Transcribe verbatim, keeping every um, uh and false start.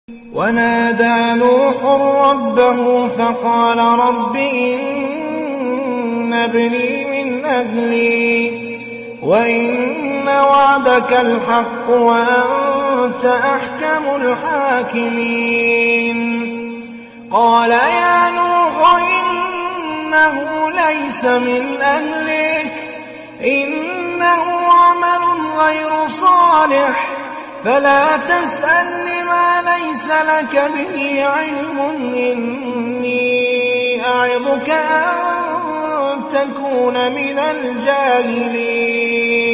ونادى نوح ربه فقال رب إن ابني من أهلي وإن وعدك الحق وأنت أحكم الحاكمين قال يا نوح إنه ليس من أهلك إنه عمل غير صالح فلا تسألني ما ليس لك به علم إني أعظك أن تكون من الجاهلين